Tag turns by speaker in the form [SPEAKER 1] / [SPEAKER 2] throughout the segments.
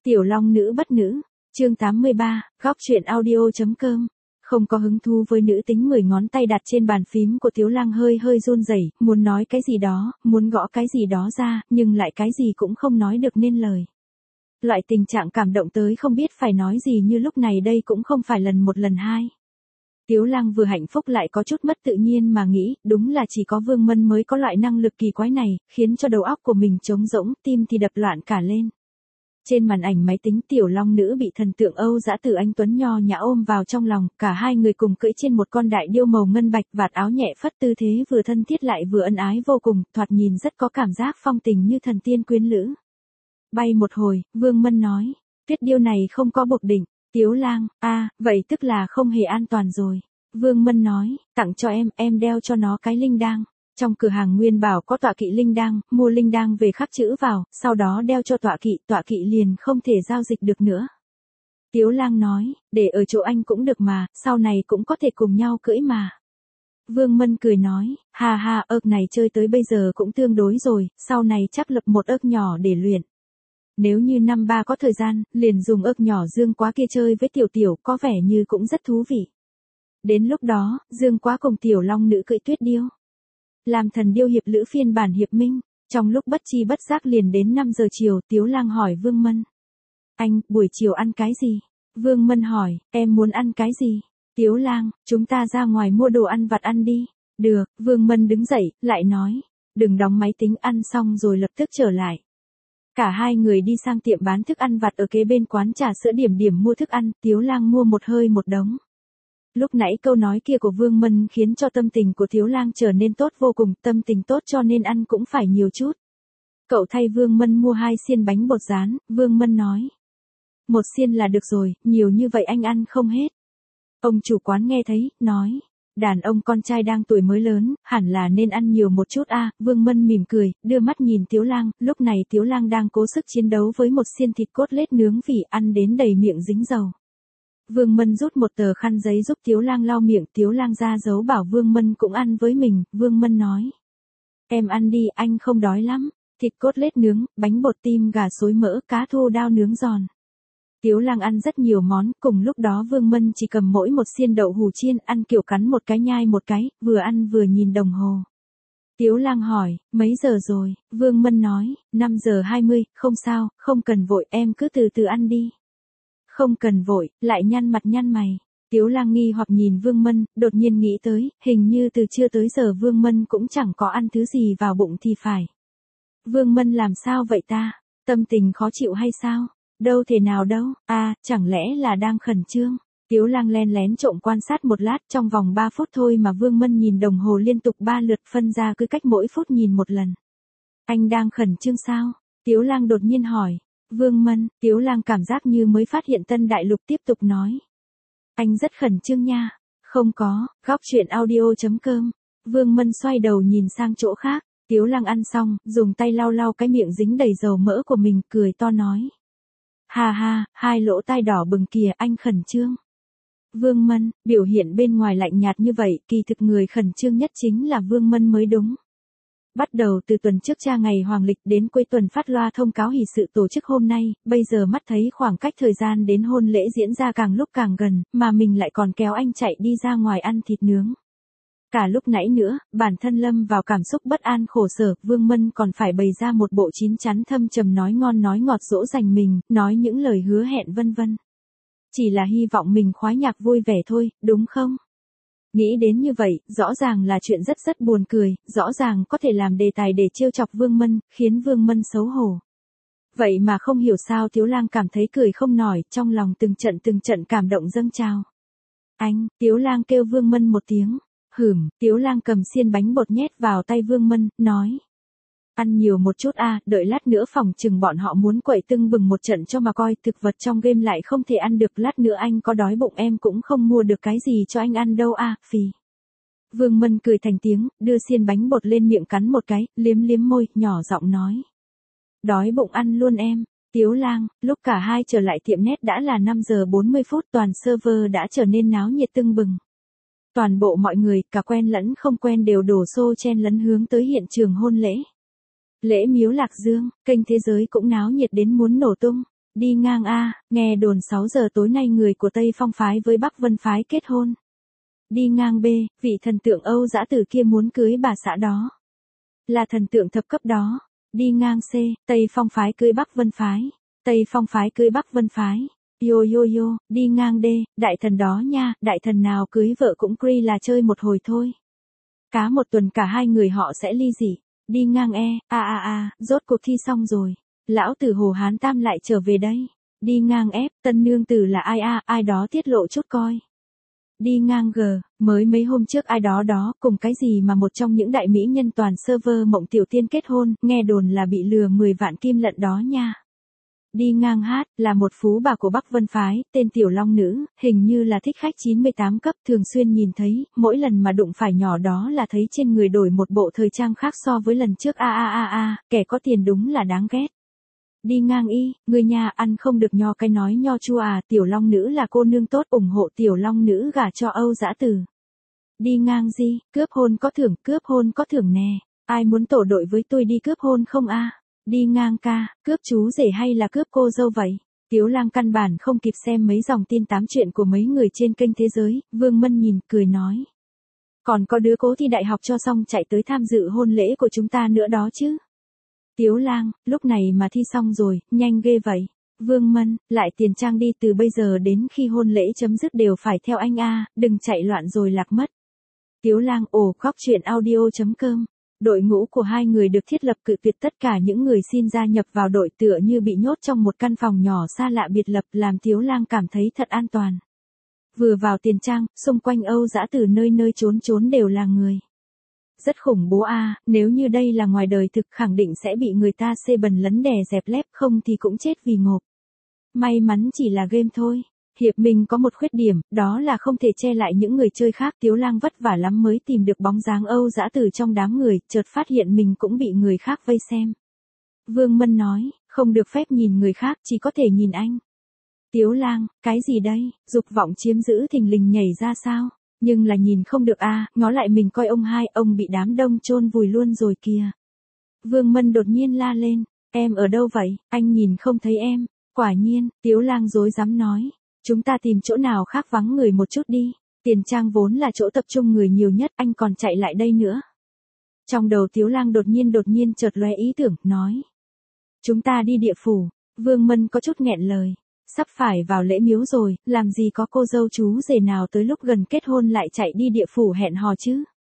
[SPEAKER 1] Tiểu Long nữ bất nữ, chương 83, góc truyện audio.com. Không có hứng thú với nữ tính, 10 ngón tay đặt trên bàn phím của Tiếu Lang hơi hơi run rẩy, muốn nói cái gì đó, muốn gõ cái gì đó ra, nhưng lại cái gì cũng không nói được nên lời. Loại tình trạng cảm động tới không biết phải nói gì như lúc này đây cũng không phải lần một lần hai. Tiếu Lang vừa hạnh phúc lại có chút mất tự nhiên mà nghĩ, đúng là chỉ có Vương Mân mới có loại năng lực kỳ quái này, khiến cho đầu óc của mình trống rỗng, tim thì đập loạn cả lên. Trên màn ảnh máy tính, Tiểu Long nữ bị thần tượng Âu Dã Tử Anh tuấn nho nhã ôm vào trong lòng, cả hai người cùng cưỡi trên một con đại điêu màu ngân bạch, vạt áo nhẹ phất, tư thế vừa thân thiết lại vừa ân ái vô cùng, thoạt nhìn rất có cảm giác phong tình như thần tiên quyến lữ. Bay một hồi, Vương Mân nói, tuyết điêu này không có buộc đỉnh. Tiếu Lang, vậy tức là không hề an toàn rồi. Vương Mân nói, tặng cho em đeo cho nó cái linh đăng. Trong cửa hàng Nguyên Bảo có tọa kỵ linh đăng, mua linh đăng về khắc chữ vào, sau đó đeo cho tọa kỵ liền không thể giao dịch được nữa. Tiếu Lang nói, để ở chỗ anh cũng được mà, sau này cũng có thể cùng nhau cưỡi mà. Vương Mân cười nói, ha, ớc này chơi tới bây giờ cũng tương đối rồi, sau này chắc lập một ớc nhỏ để luyện. Nếu như năm ba có thời gian, liền dùng ớc nhỏ Dương Quá kia chơi với Tiểu có vẻ như cũng rất thú vị. Đến lúc đó, Dương Quá cùng Tiểu Long nữ cưỡi tuyết điêu. Làm thần điêu hiệp lữ phiên bản hiệp minh, trong lúc bất chi bất giác liền đến 5 giờ chiều, Tiếu Lang hỏi Vương Mân. Anh, buổi chiều ăn cái gì? Vương Mân hỏi, em muốn ăn cái gì? Tiếu Lang, chúng ta ra ngoài mua đồ ăn vặt ăn đi. Được, Vương Mân đứng dậy, lại nói, đừng đóng máy tính, ăn xong rồi lập tức trở lại. Cả hai người đi sang tiệm bán thức ăn vặt ở kế bên quán trà sữa Điểm mua thức ăn, Tiếu Lang mua một hơi một đống. Lúc nãy câu nói kia của Vương Mân khiến cho tâm tình của Tiếu Lang trở nên tốt vô cùng, tâm tình tốt cho nên ăn cũng phải nhiều chút. Cậu thay Vương Mân mua 2 xiên bánh bột rán, Vương Mân nói. 1 xiên là được rồi, nhiều như vậy anh ăn không hết. Ông chủ quán nghe thấy, nói. Đàn ông con trai đang tuổi mới lớn, hẳn là nên ăn nhiều một chút a. Vương Mân mỉm cười, đưa mắt nhìn Tiếu Lang, lúc này Tiếu Lang đang cố sức chiến đấu với một xiên thịt cốt lết nướng vỉ, ăn đến đầy miệng dính dầu. Vương Mân rút một tờ khăn giấy giúp Tiếu Lang lau miệng, Tiếu Lang ra dấu bảo Vương Mân cũng ăn với mình, Vương Mân nói. Em ăn đi, anh không đói lắm, thịt cốt lết nướng, bánh bột tim gà xối mỡ, cá thu đao nướng giòn. Tiếu Lang ăn rất nhiều món, cùng lúc đó Vương Mân chỉ cầm mỗi một xiên đậu hù chiên, ăn kiểu cắn một cái nhai một cái, vừa ăn vừa nhìn đồng hồ. Tiếu Lang hỏi, mấy giờ rồi? Vương Mân nói, 5 giờ 20, không sao, không cần vội, em cứ từ từ ăn đi. Không cần vội, lại nhăn mặt nhăn mày. Tiếu Lang nghi hoặc nhìn Vương Mân, đột nhiên nghĩ tới, hình như từ trưa tới giờ Vương Mân cũng chẳng có ăn thứ gì vào bụng thì phải. Vương Mân làm sao vậy ta? Tâm tình khó chịu hay sao? Đâu thể nào đâu, chẳng lẽ là đang khẩn trương. Tiếu Lang len lén trộm quan sát một lát, trong vòng 3 phút thôi mà Vương Mân nhìn đồng hồ liên tục 3 lượt, phân ra cứ cách mỗi phút nhìn một lần. Anh đang khẩn trương sao? Tiếu Lang đột nhiên hỏi. Vương Mân, Tiếu Lang cảm giác như mới phát hiện tân đại lục, tiếp tục nói. Anh rất khẩn trương nha. Không có, góc truyện audio.com. Vương Mân xoay đầu nhìn sang chỗ khác. Tiếu Lang ăn xong, dùng tay lau cái miệng dính đầy dầu mỡ của mình, cười to nói. Ha, 2 lỗ tai đỏ bừng kìa, anh khẩn trương. Vương Mân, biểu hiện bên ngoài lạnh nhạt như vậy, kỳ thực người khẩn trương nhất chính là Vương Mân mới đúng. Bắt đầu từ tuần trước tra ngày hoàng lịch đến cuối tuần phát loa thông cáo hỷ sự tổ chức hôm nay, bây giờ mắt thấy khoảng cách thời gian đến hôn lễ diễn ra càng lúc càng gần, mà mình lại còn kéo anh chạy đi ra ngoài ăn thịt nướng. Cả lúc nãy nữa, bản thân lâm vào cảm xúc bất an khổ sở, Vương Mân còn phải bày ra một bộ chín chắn thâm trầm nói ngon nói ngọt dỗ dành mình, nói những lời hứa hẹn vân vân. Chỉ là hy vọng mình khoái nhạc vui vẻ thôi, đúng không? Nghĩ đến như vậy, rõ ràng là chuyện rất buồn cười, rõ ràng có thể làm đề tài để trêu chọc Vương Mân, khiến Vương Mân xấu hổ. Vậy mà không hiểu sao Tiếu Lang cảm thấy cười không nổi, trong lòng từng trận cảm động dâng trào. Anh, Tiếu Lang kêu Vương Mân một tiếng. Tiếu Lang cầm xiên bánh bột nhét vào tay Vương Mân, nói. Ăn nhiều một chút đợi lát nữa phòng chừng bọn họ muốn quậy tưng bừng một trận cho mà coi, thực vật trong game lại không thể ăn được, lát nữa anh có đói bụng em cũng không mua được cái gì cho anh ăn đâu phì. Vương Mân cười thành tiếng, đưa xiên bánh bột lên miệng cắn một cái, liếm môi, nhỏ giọng nói. Đói bụng ăn luôn em. Tiếu Lang, lúc cả hai trở lại tiệm net đã là 5 giờ 40 phút, toàn server đã trở nên náo nhiệt tưng bừng. Toàn bộ mọi người, cả quen lẫn không quen đều đổ xô chen lấn hướng tới hiện trường hôn lễ. Lễ miếu Lạc Dương, kênh thế giới cũng náo nhiệt đến muốn nổ tung. Đi ngang A, nghe đồn 6 giờ tối nay người của Tây Phong phái với Bắc Vân phái kết hôn. Đi ngang B, vị thần tượng Âu Dã Tử kia muốn cưới bà xã đó. Là thần tượng thập cấp đó. Đi ngang C, Tây Phong phái cưới Bắc Vân phái. Tây Phong phái cưới Bắc Vân phái. Yo yo yo, đi ngang D, đại thần đó nha, đại thần nào cưới vợ cũng cri là chơi một hồi thôi. Cá một tuần cả hai người họ sẽ ly dị. Đi ngang E, rốt cuộc thi xong rồi. Lão tử Hồ Hán Tam lại trở về đây. Đi ngang F, tân nương tử là ai ai đó tiết lộ chút coi. Đi ngang G, mới mấy hôm trước ai đó cùng cái gì mà một trong những đại mỹ nhân toàn server Mộng Tiểu Tiên kết hôn, nghe đồn là bị lừa 10 vạn kim lận đó nha. Đi ngang H, là một phú bà của Bắc Vân phái, tên Tiểu Long Nữ, hình như là thích khách 98 cấp, thường xuyên nhìn thấy, mỗi lần mà đụng phải nhỏ đó là thấy trên người đổi một bộ thời trang khác so với lần trước kẻ có tiền đúng là đáng ghét. Đi ngang Y, người nhà ăn không được nho cái nói nho chua Tiểu Long Nữ là cô nương tốt, ủng hộ Tiểu Long Nữ gả cho Âu Dã Tử. Đi ngang G, cướp hôn có thưởng nè, ai muốn tổ đội với tôi đi cướp hôn không Đi ngang K, cướp chú rể hay là cướp cô dâu vậy? Tiếu Lang căn bản không kịp xem mấy dòng tin tám chuyện của mấy người trên kênh Thế Giới, Vương Mân nhìn, cười nói. Còn có đứa cố thi đại học cho xong chạy tới tham dự hôn lễ của chúng ta nữa đó chứ. Tiếu Lang, lúc này mà thi xong rồi, nhanh ghê vậy. Vương Mân, lại tiền trang đi, từ bây giờ đến khi hôn lễ chấm dứt đều phải theo anh đừng chạy loạn rồi lạc mất. Tiếu Lang, khóc chuyện audio.com. Đội ngũ của hai người được thiết lập cự tuyệt tất cả những người xin gia nhập vào đội, tựa như bị nhốt trong một căn phòng nhỏ xa lạ biệt lập, làm Tiếu Lang cảm thấy thật an toàn. Vừa vào tiền trang, xung quanh Âu Dã Tử nơi nơi trốn đều là người. Rất khủng bố nếu như đây là ngoài đời thực khẳng định sẽ bị người ta xê bần lấn đè dẹp lép, không thì cũng chết vì ngộp. May mắn chỉ là game thôi. Hiệp Minh có một khuyết điểm, đó là không thể che lại những người chơi khác. Tiếu Lang vất vả lắm mới tìm được bóng dáng Âu Dã Tử trong đám người, chợt phát hiện mình cũng bị người khác vây xem. Vương Mân nói, không được phép nhìn người khác, chỉ có thể nhìn anh. Tiếu Lang, cái gì đây, dục vọng chiếm giữ thình lình nhảy ra sao? Nhưng là nhìn không được ngó lại mình coi ông bị đám đông chôn vùi luôn rồi kìa. Vương Mân đột nhiên la lên, em ở đâu vậy, anh nhìn không thấy em. Quả nhiên, Tiếu Lang rối rắm nói. Chúng ta tìm chỗ nào khác vắng người một chút đi, tiền trang vốn là chỗ tập trung người nhiều nhất, anh còn chạy lại đây nữa. Trong đầu Tiếu Lang đột nhiên chợt lóe ý tưởng, nói. Chúng ta đi địa phủ. Vương Mân có chút nghẹn lời. Sắp phải vào lễ miếu rồi, làm gì có cô dâu chú rể nào tới lúc gần kết hôn lại chạy đi địa phủ hẹn hò chứ.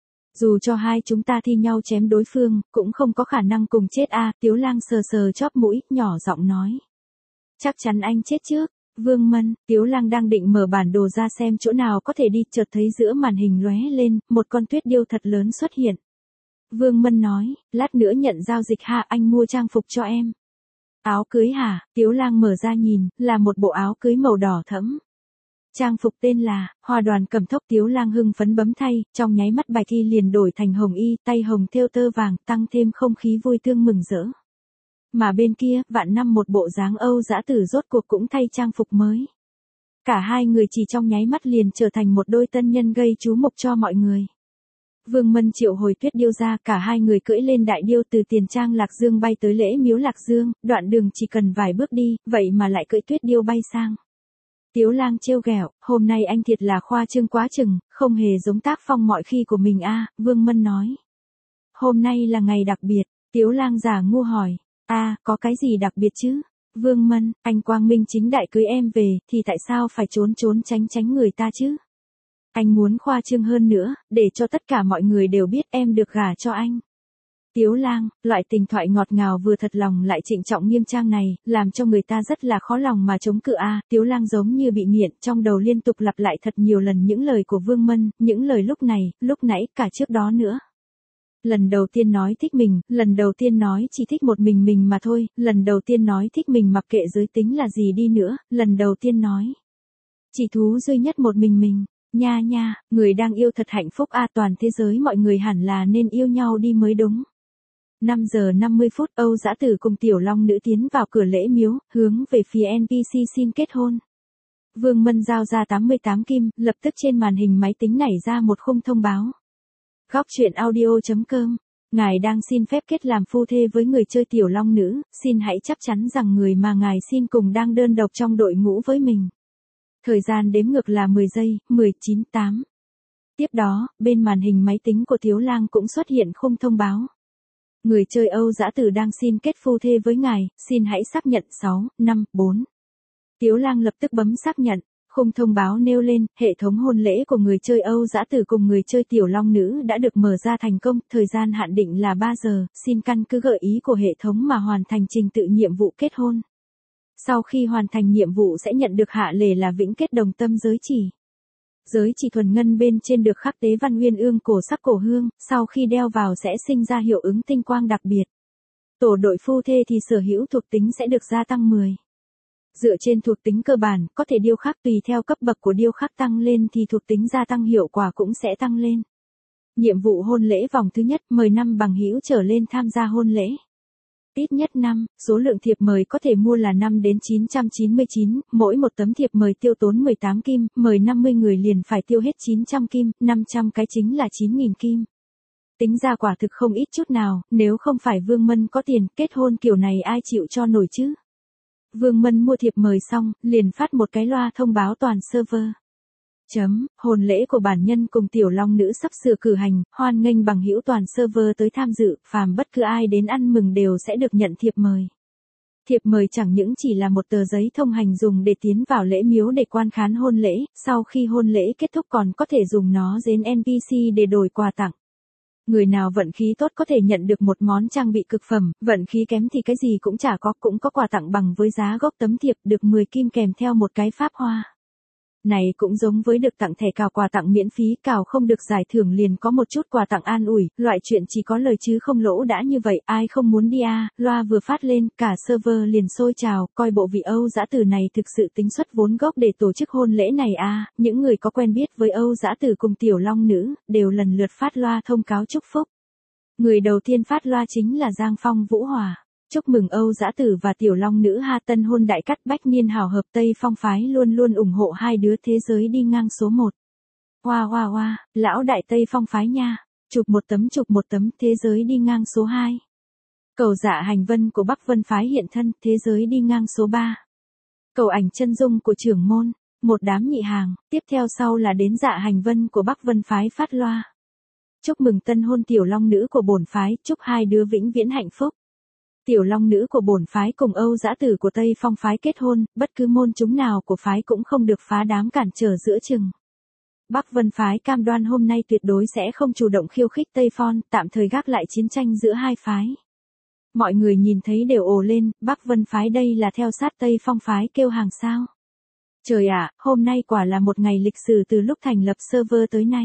[SPEAKER 1] Dù cho hai chúng ta thi nhau chém đối phương, cũng không có khả năng cùng chết Tiếu Lang sờ chóp mũi, nhỏ giọng nói. Chắc chắn anh chết trước. Vương Mân, Tiếu Lang đang định mở bản đồ ra xem chỗ nào có thể đi, chợt thấy giữa màn hình lóe lên, một con tuyết điêu thật lớn xuất hiện. Vương Mân nói, lát nữa nhận giao dịch anh mua trang phục cho em. Áo cưới hả? Tiếu Lang mở ra nhìn, là một bộ áo cưới màu đỏ thẫm. Trang phục tên là Hoa Đoàn Cẩm Thốc. Tiếu Lang hưng phấn bấm thay, trong nháy mắt bạch y liền đổi thành hồng y, tay hồng thêu tơ vàng, tăng thêm không khí vui tươi mừng rỡ. Mà bên kia, vạn năm một bộ dáng Âu Dã Tử rốt cuộc cũng thay trang phục mới. Cả hai người chỉ trong nháy mắt liền trở thành một đôi tân nhân gây chú mục cho mọi người. Vương Mân triệu hồi tuyết điêu ra, cả hai người cưỡi lên đại điêu từ tiền trang Lạc Dương bay tới lễ miếu Lạc Dương, đoạn đường chỉ cần vài bước đi, vậy mà lại cưỡi tuyết điêu bay sang. Tiếu Lang trêu ghẹo, hôm nay anh thiệt là khoa trương quá chừng, không hề giống tác phong mọi khi của mình Vương Mân nói. Hôm nay là ngày đặc biệt, Tiếu Lang giả ngu hỏi. Có cái gì đặc biệt chứ? Vương Mân, anh quang minh chính đại cưới em về, thì tại sao phải trốn tránh người ta chứ? Anh muốn khoa trương hơn nữa, để cho tất cả mọi người đều biết em được gả cho anh. Tiếu Lang, loại tình thoại ngọt ngào vừa thật lòng lại trịnh trọng nghiêm trang này, làm cho người ta rất là khó lòng mà chống cự Tiếu Lang giống như bị nghiện, trong đầu liên tục lặp lại thật nhiều lần những lời của Vương Mân, những lời lúc này, lúc nãy, cả trước đó nữa. Lần đầu tiên nói thích mình, lần đầu tiên nói chỉ thích một mình mà thôi, lần đầu tiên nói thích mình mặc kệ giới tính là gì đi nữa, lần đầu tiên nói. Chỉ thú duy nhất một mình, nha, người đang yêu thật hạnh phúc toàn thế giới mọi người hẳn là nên yêu nhau đi mới đúng. 5 giờ 50 phút Âu Dã Tử cùng Tiểu Long Nữ tiến vào cửa lễ miếu, hướng về phía NPC xin kết hôn. Vương Mân giao ra 88 kim, lập tức trên màn hình máy tính nảy ra một khung thông báo. Góc truyện audio.com Ngài đang xin phép kết làm phu thê với người chơi tiểu long nữ, xin hãy chắc chắn rằng người mà ngài xin cùng đang đơn độc trong đội ngũ với mình. Thời gian đếm ngược là 10 giây, 10, 9, 8. Tiếp đó, bên màn hình máy tính của Tiếu Lang cũng xuất hiện khung thông báo. Người chơi Âu Dã Tử đang xin kết phu thê với ngài, xin hãy xác nhận 6, 5, 4. Tiếu Lang lập tức bấm xác nhận, khung thông báo nêu lên, hệ thống hôn lễ của người chơi Âu Dã Tử cùng người chơi tiểu long nữ đã được mở ra thành công, thời gian hạn định là 3 giờ, xin căn cứ gợi ý của hệ thống mà hoàn thành trình tự nhiệm vụ kết hôn. Sau khi hoàn thành nhiệm vụ sẽ nhận được hạ lễ là vĩnh kết đồng tâm giới chỉ. Giới chỉ thuần ngân bên trên được khắc tế văn uyên ương cổ sắc cổ hương, sau khi đeo vào sẽ sinh ra hiệu ứng tinh quang đặc biệt. Tổ đội phu thê thì sở hữu thuộc tính sẽ được gia tăng 10. Dựa trên thuộc tính cơ bản, có thể điêu khắc tùy theo cấp bậc của điêu khắc tăng lên thì thuộc tính gia tăng hiệu quả cũng sẽ tăng lên. Nhiệm vụ hôn lễ vòng thứ nhất, mời 5 bằng hữu trở lên tham gia hôn lễ. Ít nhất 5, số lượng thiệp mời có thể mua là 5 đến 999, mỗi một tấm thiệp mời tiêu tốn 18 kim, mời 50 người liền phải tiêu hết 900 kim, 500 cái chính là 9.000 kim. Tính ra quả thực không ít chút nào, nếu không phải Vương Mân có tiền, kết hôn kiểu này ai chịu cho nổi chứ. Vương Mân mua thiệp mời xong, liền phát một cái loa thông báo toàn server. Hôn lễ của bản nhân cùng tiểu long nữ sắp sửa cử hành, hoan nghênh bằng hữu toàn server tới tham dự, phàm bất cứ ai đến ăn mừng đều sẽ được nhận thiệp mời. Thiệp mời chẳng những chỉ là một tờ giấy thông hành dùng để tiến vào lễ miếu để quan khán hôn lễ, sau khi hôn lễ kết thúc còn có thể dùng nó dến NPC để đổi quà tặng. Người nào vận khí tốt có thể nhận được một món trang bị cực phẩm, vận khí kém thì cái gì cũng chả có, cũng có quà tặng bằng với giá gốc tấm thiệp được 10 kim kèm theo một cái pháp hoa. Này cũng giống với được tặng thẻ cào quà tặng miễn phí, cào không được giải thưởng liền có một chút quà tặng an ủi, loại chuyện chỉ có lời chứ không lỗ đã như vậy, ai không muốn đi à, loa vừa phát lên, cả server liền sôi trào, coi bộ vị Âu Dã Tử này thực sự tính xuất vốn gốc để tổ chức hôn lễ này à, những người có quen biết với Âu Dã Tử cùng tiểu long nữ, đều lần lượt phát loa thông cáo chúc phúc. Người đầu tiên phát loa chính là Giang Phong Vũ Hòa. Chúc mừng Âu Dã Tử và tiểu long nữ ha, tân hôn đại cát bách niên hào hợp, Tây Phong phái luôn luôn ủng hộ hai đứa, thế giới đi ngang số 1. Hoa, lão đại Tây Phong phái nha. Chụp một tấm, thế giới đi ngang số 2. Cầu Dạ Hành Vân của Bắc Vân phái hiện thân, thế giới đi ngang số 3. Cầu ảnh chân dung của trưởng môn, một đám nhị hàng, tiếp theo sau là đến Dạ Hành Vân của Bắc Vân phái phát loa. Chúc mừng tân hôn tiểu long nữ của bổn phái, chúc hai đứa vĩnh viễn hạnh phúc. Tiểu long nữ của bổn phái cùng Âu Dã Tử của Tây Phong phái kết hôn, bất cứ môn chúng nào của phái cũng không được phá đám cản trở giữa chừng. Bắc Vân phái cam đoan hôm nay tuyệt đối sẽ không chủ động khiêu khích Tây Phong, tạm thời gác lại chiến tranh giữa hai phái. Mọi người nhìn thấy đều ồ lên, Bắc Vân phái đây là theo sát Tây Phong phái kêu hàng sao. Trời ạ, hôm nay quả là một ngày lịch sử từ lúc thành lập server tới nay.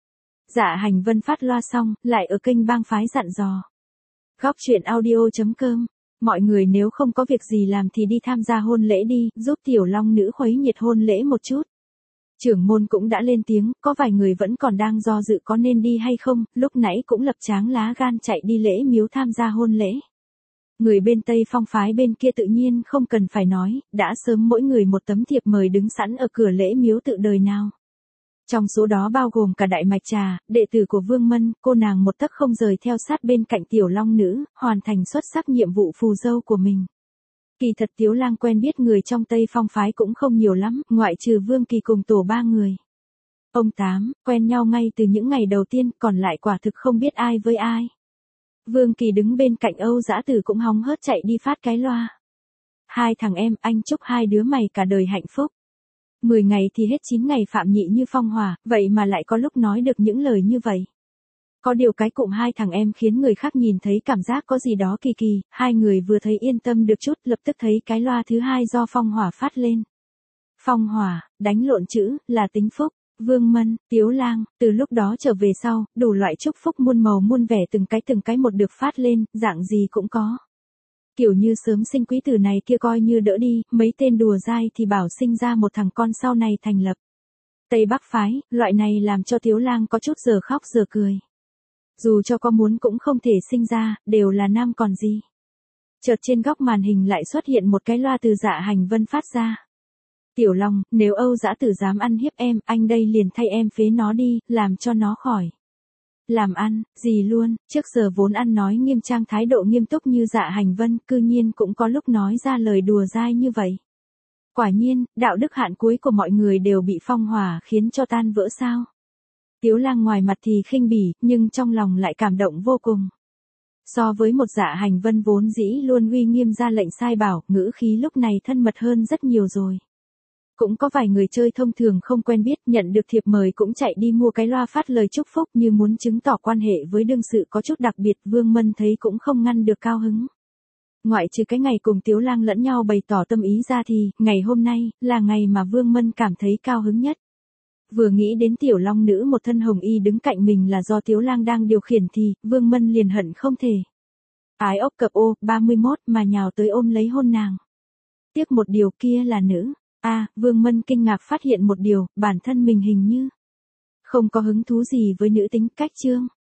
[SPEAKER 1] Dạ Hành Vân phát loa xong, lại ở kênh bang phái dặn dò. Góc truyện audio.com. Mọi người nếu không có việc gì làm thì đi tham gia hôn lễ đi, giúp tiểu long nữ khuấy nhiệt hôn lễ một chút. Trưởng môn cũng đã lên tiếng, có vài người vẫn còn đang do dự có nên đi hay không, lúc nãy cũng lập tráng lá gan chạy đi lễ miếu tham gia hôn lễ. Người bên Tây Phong phái bên kia tự nhiên không cần phải nói, đã sớm mỗi người một tấm thiệp mời đứng sẵn ở cửa lễ miếu tự đời nào. Trong số đó bao gồm cả Đại Mạch Trà, đệ tử của Vương Mân, cô nàng một tấc không rời theo sát bên cạnh tiểu long nữ, hoàn thành xuất sắc nhiệm vụ phù dâu của mình. Kỳ thật Tiếu Lang quen biết người trong Tây Phong phái cũng không nhiều lắm, ngoại trừ Vương Kỳ cùng tổ 3 người. Ông Tám, quen nhau ngay từ những ngày đầu tiên, còn lại quả thực không biết ai với ai. Vương Kỳ đứng bên cạnh Âu Dã Tử cũng hóng hớt chạy đi phát cái loa. Hai thằng em, anh chúc hai đứa mày cả đời hạnh phúc. 10 ngày thì hết 9 ngày phạm nhị như phong hỏa, vậy mà lại có lúc nói được những lời như vậy. Có điều cái cụm hai thằng em khiến người khác nhìn thấy cảm giác có gì đó kỳ kỳ, hai người vừa thấy yên tâm được chút, lập tức thấy cái loa thứ hai do phong hỏa phát lên. Phong hỏa, đánh lộn chữ, là tính phúc. Vương Mân, Tiếu Lang, từ lúc đó trở về sau, đủ loại chúc phúc muôn màu muôn vẻ từng cái một được phát lên, dạng gì cũng có. Kiểu như sớm sinh quý tử này kia coi như đỡ đi, mấy tên đùa dai thì bảo sinh ra một thằng con sau này thành lập. Tây Bắc phái, loại này làm cho Tiếu Lang có chút giờ khóc giờ cười. Dù cho có muốn cũng không thể sinh ra, đều là nam còn gì. Chợt trên góc màn hình lại xuất hiện một cái loa từ Dạ Hành Vân phát ra. Tiểu Long, nếu Âu Dã Tử dám ăn hiếp em, anh đây liền thay em phế nó đi, làm cho nó khỏi. Làm ăn, gì luôn, trước giờ vốn ăn nói nghiêm trang thái độ nghiêm túc như Dạ Hành Vân, cư nhiên cũng có lúc nói ra lời đùa dai như vậy. Quả nhiên, đạo đức hạn cuối của mọi người đều bị phong hỏa khiến cho tan vỡ sao. Tiếu Lang ngoài mặt thì khinh bỉ, nhưng trong lòng lại cảm động vô cùng. So với một Dạ Hành Vân vốn dĩ luôn uy nghiêm ra lệnh sai bảo, ngữ khí lúc này thân mật hơn rất nhiều rồi. Cũng có vài người chơi thông thường không quen biết, nhận được thiệp mời cũng chạy đi mua cái loa phát lời chúc phúc như muốn chứng tỏ quan hệ với đương sự có chút đặc biệt. Vương Mân thấy cũng không ngăn được cao hứng. Ngoại trừ cái ngày cùng Tiếu Lang lẫn nhau bày tỏ tâm ý ra thì, ngày hôm nay, là ngày mà Vương Mân cảm thấy cao hứng nhất. Vừa nghĩ đến tiểu long nữ một thân hồng y đứng cạnh mình là do Tiếu Lang đang điều khiển thì, Vương Mân liền hận không thể. Ái ốc cập ô, 31 mà nhào tới ôm lấy hôn nàng. Tiếc một điều kia là nữ. Vương Mân kinh ngạc phát hiện một điều, bản thân mình hình như không có hứng thú gì với nữ tính. Cách chương